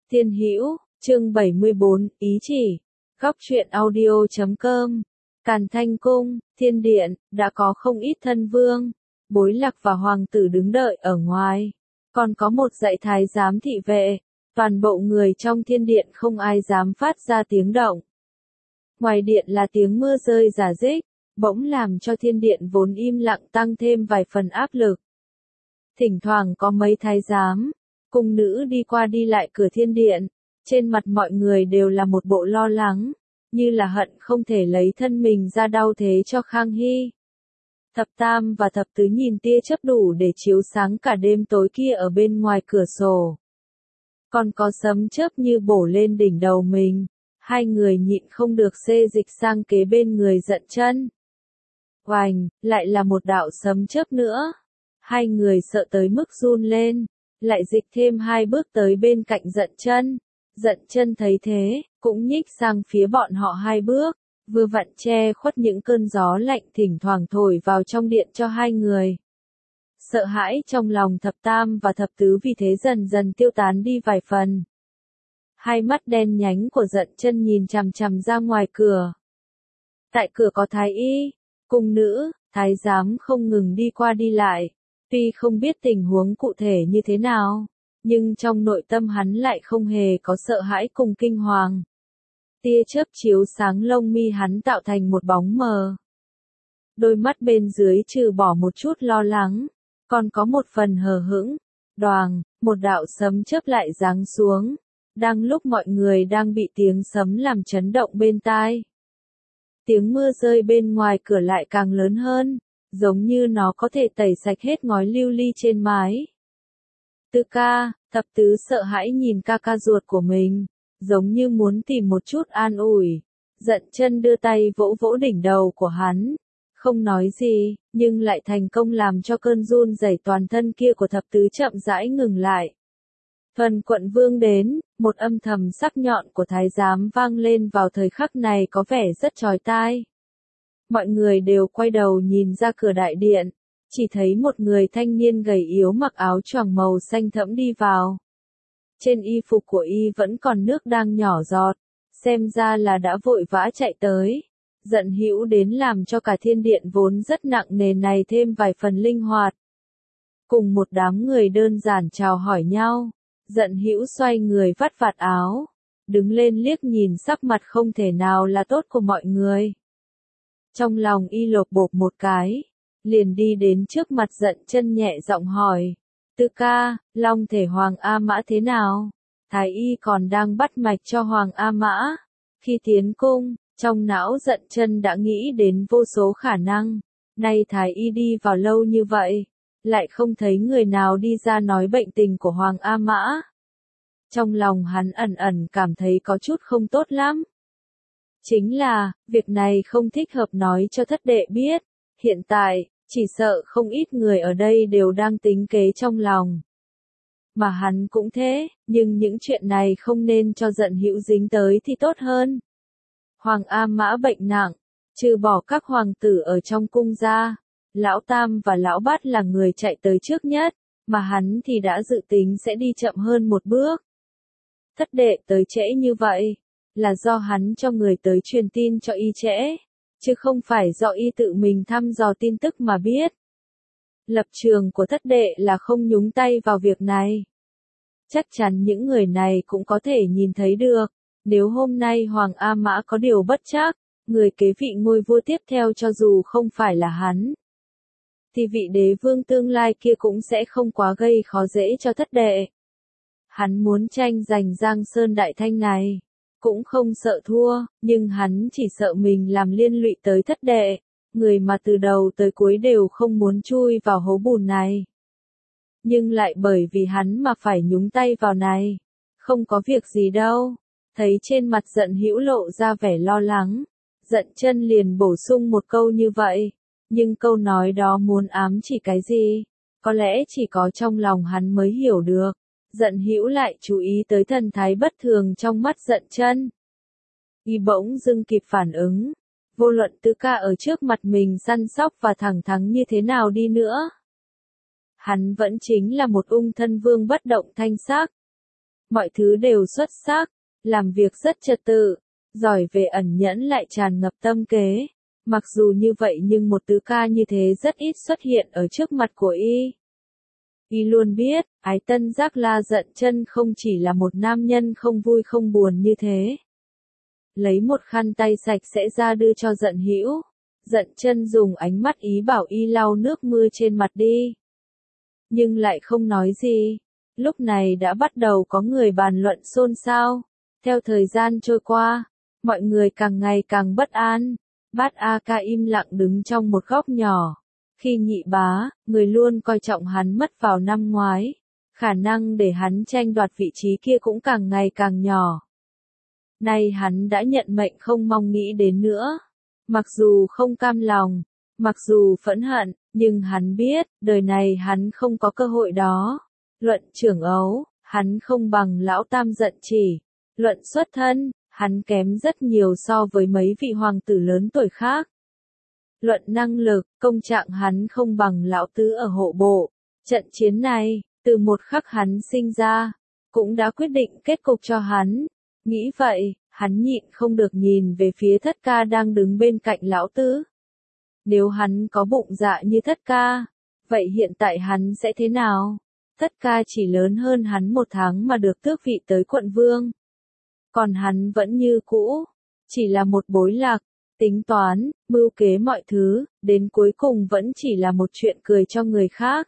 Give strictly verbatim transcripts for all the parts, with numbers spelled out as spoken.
Thiên Hữu, chương bảy mươi bốn, ý chỉ. Góc truyện audio chấm com. Càn Thanh Cung, Thiên Điện, đã có không ít thân vương, bối lạc và hoàng tử đứng đợi ở ngoài. Còn có một dãy thái giám thị vệ, toàn bộ người trong thiên điện không ai dám phát ra tiếng động. Ngoài điện là tiếng mưa rơi rả rích, bỗng làm cho thiên điện vốn im lặng tăng thêm vài phần áp lực. Thỉnh thoảng có mấy thái giám, cung nữ đi qua đi lại cửa thiên điện, trên mặt mọi người đều là một bộ lo lắng, như là hận không thể lấy thân mình ra đau thế cho Khang Hy. Thập tam và thập tứ nhìn tia chớp đủ để chiếu sáng cả đêm tối kia ở bên ngoài cửa sổ. Còn có sấm chớp như bổ lên đỉnh đầu mình, hai người nhịn không được xê dịch sang kế bên người Dận Chân. Oành, lại là một đạo sấm chớp nữa. Hai người sợ tới mức run lên, lại dịch thêm hai bước tới bên cạnh Dận Chân. Dận Chân thấy thế, cũng nhích sang phía bọn họ hai bước, vừa vặn che khuất những cơn gió lạnh thỉnh thoảng thổi vào trong điện cho hai người. Sợ hãi trong lòng thập tam và thập tứ vì thế dần dần tiêu tán đi vài phần. Hai mắt đen nhánh của Dận Chân nhìn chằm chằm ra ngoài cửa. Tại cửa có thái y, cung nữ, thái giám không ngừng đi qua đi lại. Tuy không biết tình huống cụ thể như thế nào, nhưng trong nội tâm hắn lại không hề có sợ hãi cùng kinh hoàng. Tia chớp chiếu sáng lông mi hắn tạo thành một bóng mờ. Đôi mắt bên dưới trừ bỏ một chút lo lắng, còn có một phần hờ hững. Đoàng, một đạo sấm chớp lại giáng xuống, đang lúc mọi người đang bị tiếng sấm làm chấn động bên tai. Tiếng mưa rơi bên ngoài cửa lại càng lớn hơn, giống như nó có thể tẩy sạch hết ngói lưu ly trên mái. Tư ca, thập tứ sợ hãi nhìn ca ca ruột của mình, giống như muốn tìm một chút an ủi. Dận Chân đưa tay vỗ vỗ đỉnh đầu của hắn, không nói gì, nhưng lại thành công làm cho cơn run rẩy toàn thân kia của thập tứ chậm rãi ngừng lại. Phần quận vương đến, một âm thầm sắc nhọn của thái giám vang lên vào thời khắc này có vẻ rất chói tai. Mọi người đều quay đầu nhìn ra cửa đại điện, chỉ thấy một người thanh niên gầy yếu mặc áo choàng màu xanh thẫm đi vào. Trên y phục của y vẫn còn nước đang nhỏ giọt, xem ra là đã vội vã chạy tới. Dận Hữu đến làm cho cả thiên điện vốn rất nặng nề này thêm vài phần linh hoạt. Cùng một đám người đơn giản chào hỏi nhau, Dận Hữu xoay người vắt vạt áo, đứng lên liếc nhìn sắc mặt không thể nào là tốt của mọi người. Trong lòng y lột bột một cái, liền đi đến trước mặt Dận Chân nhẹ giọng hỏi, Tư ca, long thể Hoàng A Mã thế nào? Thái y còn đang bắt mạch cho Hoàng A Mã. Khi tiến cung, trong não Dận Chân đã nghĩ đến vô số khả năng, nay Thái y đi vào lâu như vậy, lại không thấy người nào đi ra nói bệnh tình của Hoàng A Mã. Trong lòng hắn ẩn ẩn cảm thấy có chút không tốt lắm. Chính là, việc này không thích hợp nói cho thất đệ biết, hiện tại, chỉ sợ không ít người ở đây đều đang tính kế trong lòng. Mà hắn cũng thế, nhưng những chuyện này không nên cho Dận Hữu dính tới thì tốt hơn. Hoàng A Mã bệnh nặng, trừ bỏ các hoàng tử ở trong cung ra, lão tam và lão bát là người chạy tới trước nhất, mà hắn thì đã dự tính sẽ đi chậm hơn một bước. Thất đệ tới trễ như vậy, là do hắn cho người tới truyền tin cho y trễ, chứ không phải do y tự mình thăm dò tin tức mà biết. Lập trường của thất đệ là không nhúng tay vào việc này. Chắc chắn những người này cũng có thể nhìn thấy được, nếu hôm nay Hoàng A Mã có điều bất trắc, người kế vị ngôi vua tiếp theo cho dù không phải là hắn, thì vị đế vương tương lai kia cũng sẽ không quá gây khó dễ cho thất đệ. Hắn muốn tranh giành Giang Sơn Đại Thanh này, cũng không sợ thua, nhưng hắn chỉ sợ mình làm liên lụy tới thất đệ, người mà từ đầu tới cuối đều không muốn chui vào hố bùn này. Nhưng lại bởi vì hắn mà phải nhúng tay vào này, không có việc gì đâu. Thấy trên mặt Dận Hữu lộ ra vẻ lo lắng, Dận Chân liền bổ sung một câu như vậy, nhưng câu nói đó muốn ám chỉ cái gì, có lẽ chỉ có trong lòng hắn mới hiểu được. Dận Hữu lại chú ý tới thần thái bất thường trong mắt Dận Chân. Y bỗng dưng kịp phản ứng, vô luận Tư ca ở trước mặt mình săn sóc và thẳng thắn như thế nào đi nữa, hắn vẫn chính là một ung thân vương bất động thanh sắc. Mọi thứ đều xuất sắc, làm việc rất trật tự, giỏi về ẩn nhẫn lại tràn ngập tâm kế. Mặc dù như vậy nhưng một tứ ca như thế rất ít xuất hiện ở trước mặt của y. Y luôn biết, Ái Tân Giác La Dận Chân không chỉ là một nam nhân không vui không buồn như thế. Lấy một khăn tay sạch sẽ ra đưa cho Dận Hữu. Dận Chân dùng ánh mắt ý bảo y lau nước mưa trên mặt đi. Nhưng lại không nói gì. Lúc này đã bắt đầu có người bàn luận xôn xao. Theo thời gian trôi qua, mọi người càng ngày càng bất an. Bát A Ca im lặng đứng trong một góc nhỏ. Khi Nhị Bá, người luôn coi trọng hắn mất vào năm ngoái, khả năng để hắn tranh đoạt vị trí kia cũng càng ngày càng nhỏ. Nay hắn đã nhận mệnh không mong nghĩ đến nữa. Mặc dù không cam lòng, mặc dù phẫn hận, nhưng hắn biết, đời này hắn không có cơ hội đó. Luận trưởng ấu, hắn không bằng lão Tam Dận Chỉ. Luận xuất thân, hắn kém rất nhiều so với mấy vị hoàng tử lớn tuổi khác. Luận năng lực, công trạng hắn không bằng lão tứ ở hộ bộ. Trận chiến này, từ một khắc hắn sinh ra, cũng đã quyết định kết cục cho hắn. Nghĩ vậy, hắn nhịn không được nhìn về phía Thất Ca đang đứng bên cạnh lão tứ. Nếu hắn có bụng dạ như Thất Ca, vậy hiện tại hắn sẽ thế nào? Thất Ca chỉ lớn hơn hắn một tháng mà được tước vị tới quận vương. Còn hắn vẫn như cũ, chỉ là một bối lạc. Tính toán, mưu kế mọi thứ, đến cuối cùng vẫn chỉ là một chuyện cười cho người khác.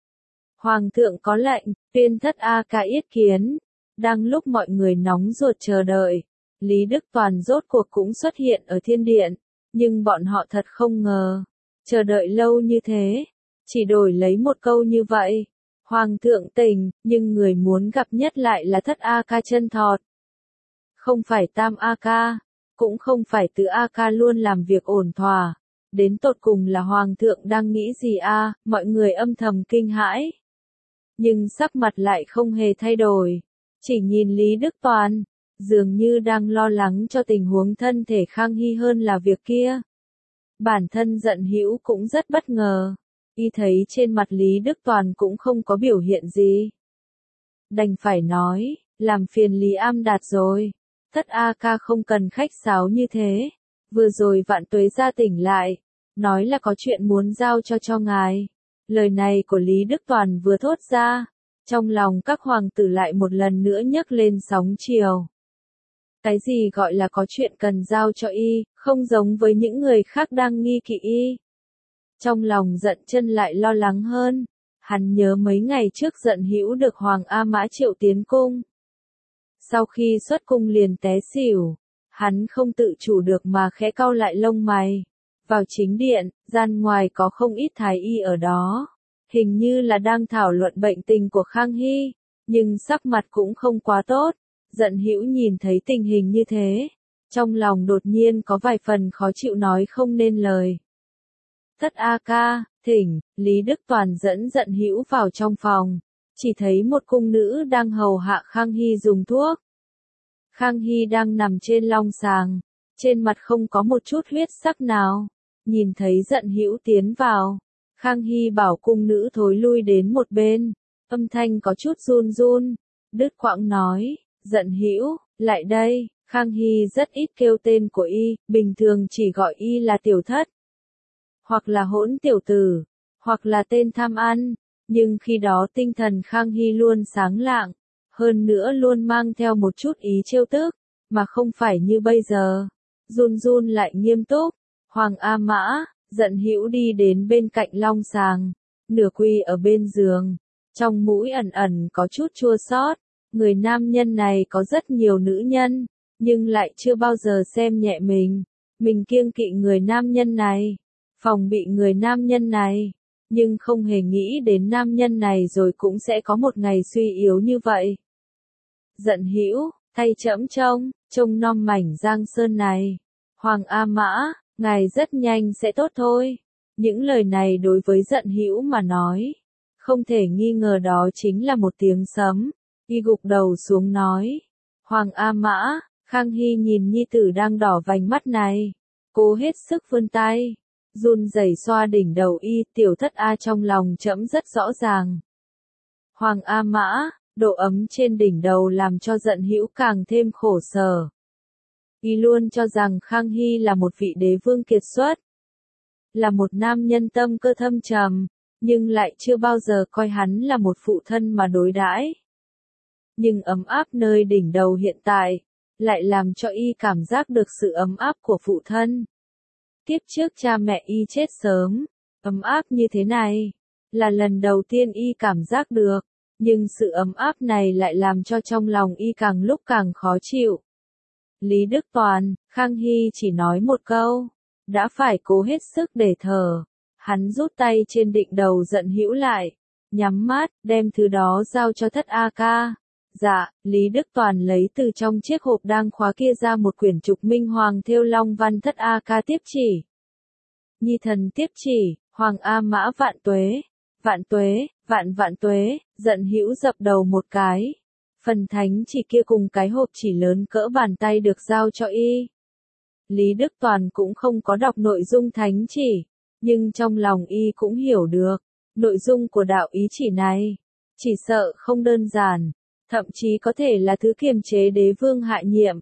Hoàng thượng có lệnh, tuyên Thất A Ca yết kiến. Đang lúc mọi người nóng ruột chờ đợi, Lý Đức Toàn rốt cuộc cũng xuất hiện ở thiên điện, nhưng bọn họ thật không ngờ, chờ đợi lâu như thế, chỉ đổi lấy một câu như vậy. Hoàng thượng tỉnh, nhưng người muốn gặp nhất lại là Thất A Ca chân thọt. Không phải Tam A Ca. Cũng không phải Tứ A Ca luôn làm việc ổn thỏa. Đến tột cùng là Hoàng thượng đang nghĩ gì a? À? Mọi người âm thầm kinh hãi. Nhưng sắc mặt lại không hề thay đổi. Chỉ nhìn Lý Đức Toàn, dường như đang lo lắng cho tình huống thân thể Khang Hy hơn là việc kia. Bản thân Dận Hữu cũng rất bất ngờ. Y thấy trên mặt Lý Đức Toàn cũng không có biểu hiện gì. Đành phải nói, làm phiền Lý Am Đạt rồi. Thất A Ca không cần khách sáo như thế. Vừa rồi Vạn Tuế ra tỉnh lại, nói là có chuyện muốn giao cho cho ngài. Lời này của Lý Đức Toàn vừa thốt ra, trong lòng các hoàng tử lại một lần nữa nhấc lên sóng chiều. Cái gì gọi là có chuyện cần giao cho y, không giống với những người khác đang nghi kỵ y. Trong lòng Dận Chân lại lo lắng hơn. Hắn nhớ mấy ngày trước Dận Hữu được Hoàng A Mã triệu tiến cung. Sau khi xuất cung liền té xỉu, hắn không tự chủ được mà khẽ cau lại lông mày. Vào chính điện, gian ngoài có không ít thái y ở đó. Hình như là đang thảo luận bệnh tình của Khang Hy, nhưng sắc mặt cũng không quá tốt. Dận Hữu nhìn thấy tình hình như thế, trong lòng đột nhiên có vài phần khó chịu nói không nên lời. Thất A Ca, thỉnh, Lý Đức Toàn dẫn Dận Hữu vào trong phòng. Chỉ thấy một cung nữ đang hầu hạ Khang Hy dùng thuốc. Khang Hy đang nằm trên long sàng, trên mặt không có một chút huyết sắc nào. Nhìn thấy Dận Hữu tiến vào, Khang Hy bảo cung nữ thối lui đến một bên, âm thanh có chút run run, đứt quãng nói, Dận Hữu, lại đây. Khang Hy rất ít kêu tên của y, bình thường chỉ gọi y là tiểu thất, hoặc là hỗn tiểu tử, hoặc là tên tham ăn. Nhưng khi đó tinh thần Khang Hy luôn sáng lạng, hơn nữa luôn mang theo một chút ý trêu tức, mà không phải như bây giờ. Run run lại nghiêm túc. Hoàng A Mã, Dận Hữu đi đến bên cạnh long sàng, nửa quỳ ở bên giường, trong mũi ẩn ẩn có chút chua xót. Người nam nhân này có rất nhiều nữ nhân, nhưng lại chưa bao giờ xem nhẹ mình. Mình kiêng kỵ người nam nhân này, phòng bị người nam nhân này, nhưng không hề nghĩ đến nam nhân này rồi cũng sẽ có một ngày suy yếu như vậy. Dận Hữu, thay trẫm trông, trông nom mảnh Giang Sơn này. Hoàng A Mã, ngài rất nhanh sẽ tốt thôi. Những lời này đối với Dận Hữu mà nói, không thể nghi ngờ đó chính là một tiếng sấm. Y gục đầu xuống nói, Hoàng A Mã. Khang Hy nhìn nhi tử đang đỏ vành mắt này, cố hết sức vươn tay, run rẩy xoa đỉnh đầu y. Tiểu Thất A, trong lòng trẫm rất rõ ràng. Hoàng A Mã, độ ấm trên đỉnh đầu làm cho Dận Hữu càng thêm khổ sở. Y luôn cho rằng Khang Hy là một vị đế vương kiệt xuất, là một nam nhân tâm cơ thâm trầm, nhưng lại chưa bao giờ coi hắn là một phụ thân mà đối đãi. Nhưng ấm áp nơi đỉnh đầu hiện tại, lại làm cho y cảm giác được sự ấm áp của phụ thân. Kiếp trước cha mẹ y chết sớm, ấm áp như thế này, là lần đầu tiên y cảm giác được, nhưng sự ấm áp này lại làm cho trong lòng y càng lúc càng khó chịu. Lý Đức Toàn, Khang Hy chỉ nói một câu, đã phải cố hết sức để thở. Hắn rút tay trên định đầu Dận Hữu lại, nhắm mắt, đem thứ đó giao cho Thất A Ca. Dạ, Lý Đức Toàn lấy từ trong chiếc hộp đang khóa kia ra một quyển trục minh hoàng thêu long văn. Thất A Ca tiếp chỉ. Nhi thần tiếp chỉ, Hoàng A Mã vạn tuế, vạn tuế, vạn vạn tuế. Dận Hữu dập đầu một cái. Phần thánh chỉ kia cùng cái hộp chỉ lớn cỡ bàn tay được giao cho y. Lý Đức Toàn cũng không có đọc nội dung thánh chỉ, nhưng trong lòng y cũng hiểu được, nội dung của đạo ý chỉ này, chỉ sợ không đơn giản, thậm chí có thể là thứ kiềm chế đế vương hạ nhiệm.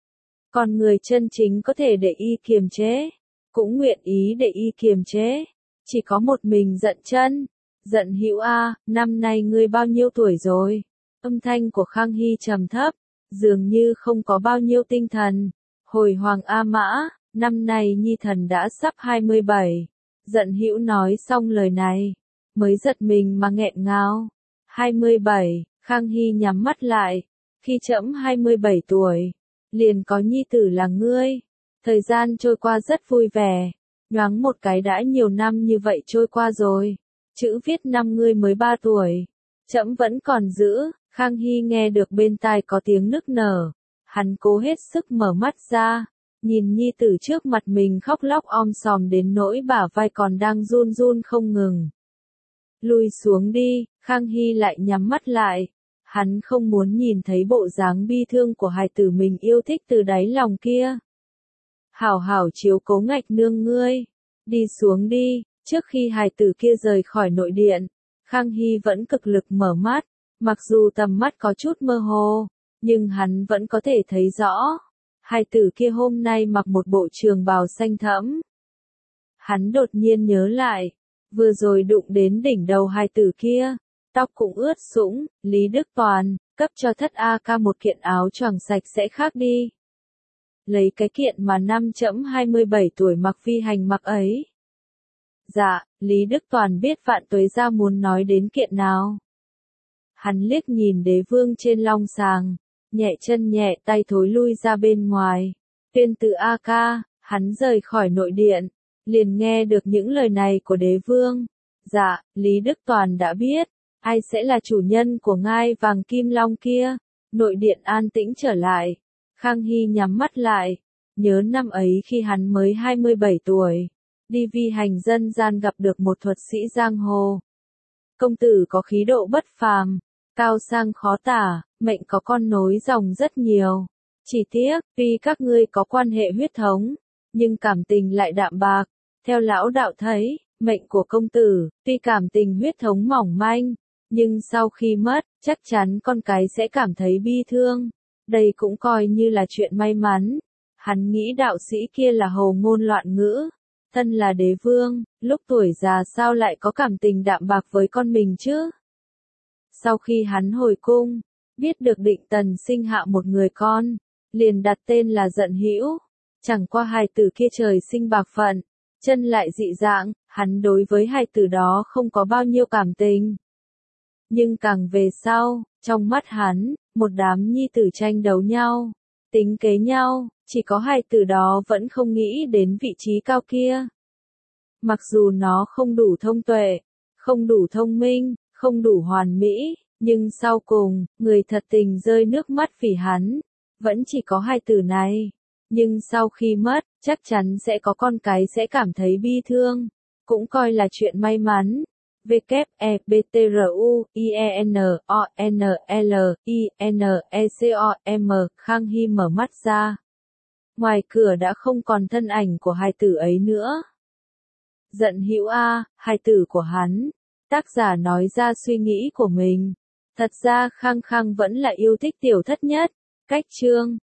Còn người chân chính có thể để y kiềm chế, cũng nguyện ý để y kiềm chế, chỉ có một mình Dận Chân. Dận Hữu a, năm nay ngươi bao nhiêu tuổi rồi? Âm thanh của Khang Hy trầm thấp, dường như không có bao nhiêu tinh thần. Hồi Hoàng A Mã, năm nay nhi thần đã sắp hai mươi bảy. Dận Hữu nói xong lời này, mới giật mình mà nghẹn ngào. hai mươi bảy, Khang Hy nhắm mắt lại. Khi trẫm hai mươi bảy tuổi, liền có nhi tử là ngươi. Thời gian trôi qua rất vui vẻ, nhoáng một cái đã nhiều năm như vậy trôi qua rồi. Chữ viết năm ngươi mới ba tuổi, trẫm vẫn còn giữ. Khang Hy nghe được bên tai có tiếng nức nở, hắn cố hết sức mở mắt ra, nhìn nhi tử trước mặt mình khóc lóc om sòm đến nỗi bả vai còn đang run run không ngừng. Lui xuống đi, Khang Hy lại nhắm mắt lại, hắn không muốn nhìn thấy bộ dáng bi thương của hài tử mình yêu thích từ đáy lòng kia. Hảo hảo chiếu cố Ngạch nương ngươi, đi xuống đi. Trước khi hài tử kia rời khỏi nội điện, Khang Hy vẫn cực lực mở mắt, mặc dù tầm mắt có chút mơ hồ, nhưng hắn vẫn có thể thấy rõ. Hài tử kia hôm nay mặc một bộ trường bào xanh thẫm. Hắn đột nhiên nhớ lại, vừa rồi đụng đến đỉnh đầu hài tử kia, tóc cũng ướt sũng. Lý Đức Toàn, cấp cho Thất A Ca một kiện áo choàng sạch sẽ khác đi. Lấy cái kiện mà năm trẫm hai mươi bảy tuổi mặc phi hành mặc ấy. Dạ, Lý Đức Toàn biết Vạn Tuế gia muốn nói đến kiện nào. Hắn liếc nhìn đế vương trên long sàng, nhẹ chân nhẹ tay thối lui ra bên ngoài. Tuyên tử A Ca, hắn rời khỏi nội điện, liền nghe được những lời này của đế vương. Dạ, Lý Đức Toàn đã biết, ai sẽ là chủ nhân của ngai vàng kim long kia. Nội điện an tĩnh trở lại. Khang Hy nhắm mắt lại, nhớ năm ấy khi hắn mới hai mươi bảy tuổi. Đi vi hành dân gian gặp được một thuật sĩ giang hồ. Công tử có khí độ bất phàm, cao sang khó tả, mệnh có con nối dòng rất nhiều. Chỉ tiếc, tuy các ngươi có quan hệ huyết thống, nhưng cảm tình lại đạm bạc. Theo lão đạo thấy, mệnh của công tử, tuy cảm tình huyết thống mỏng manh, nhưng sau khi mất, chắc chắn con cái sẽ cảm thấy bi thương. Đây cũng coi như là chuyện may mắn. Hắn nghĩ đạo sĩ kia là hồ ngôn loạn ngữ. Thân là đế vương, lúc tuổi già sao lại có cảm tình đạm bạc với con mình chứ? Sau khi hắn hồi cung, biết được Định Tần sinh hạ một người con, liền đặt tên là Dận Hữu. Chẳng qua hài tử kia trời sinh bạc phận, chân lại dị dạng, hắn đối với hài tử đó không có bao nhiêu cảm tình. Nhưng càng về sau, trong mắt hắn, một đám nhi tử tranh đấu nhau, tính kế nhau, chỉ có hài tử đó vẫn không nghĩ đến vị trí cao kia. Mặc dù nó không đủ thông tuệ, không đủ thông minh, không đủ hoàn mỹ, nhưng sau cùng, người thật tình rơi nước mắt vì hắn, vẫn chỉ có hài tử này. Nhưng sau khi mất, chắc chắn sẽ có con cái sẽ cảm thấy bi thương, cũng coi là chuyện may mắn. W E B T R U I E N O N L I N E C O M. Khang Hy mở mắt ra. Ngoài cửa đã không còn thân ảnh của hài tử ấy nữa. Dận Hữu a, hài tử của hắn. Tác giả nói ra suy nghĩ của mình. Thật ra Khang Khang vẫn là yêu thích tiểu thất nhất. Cách chương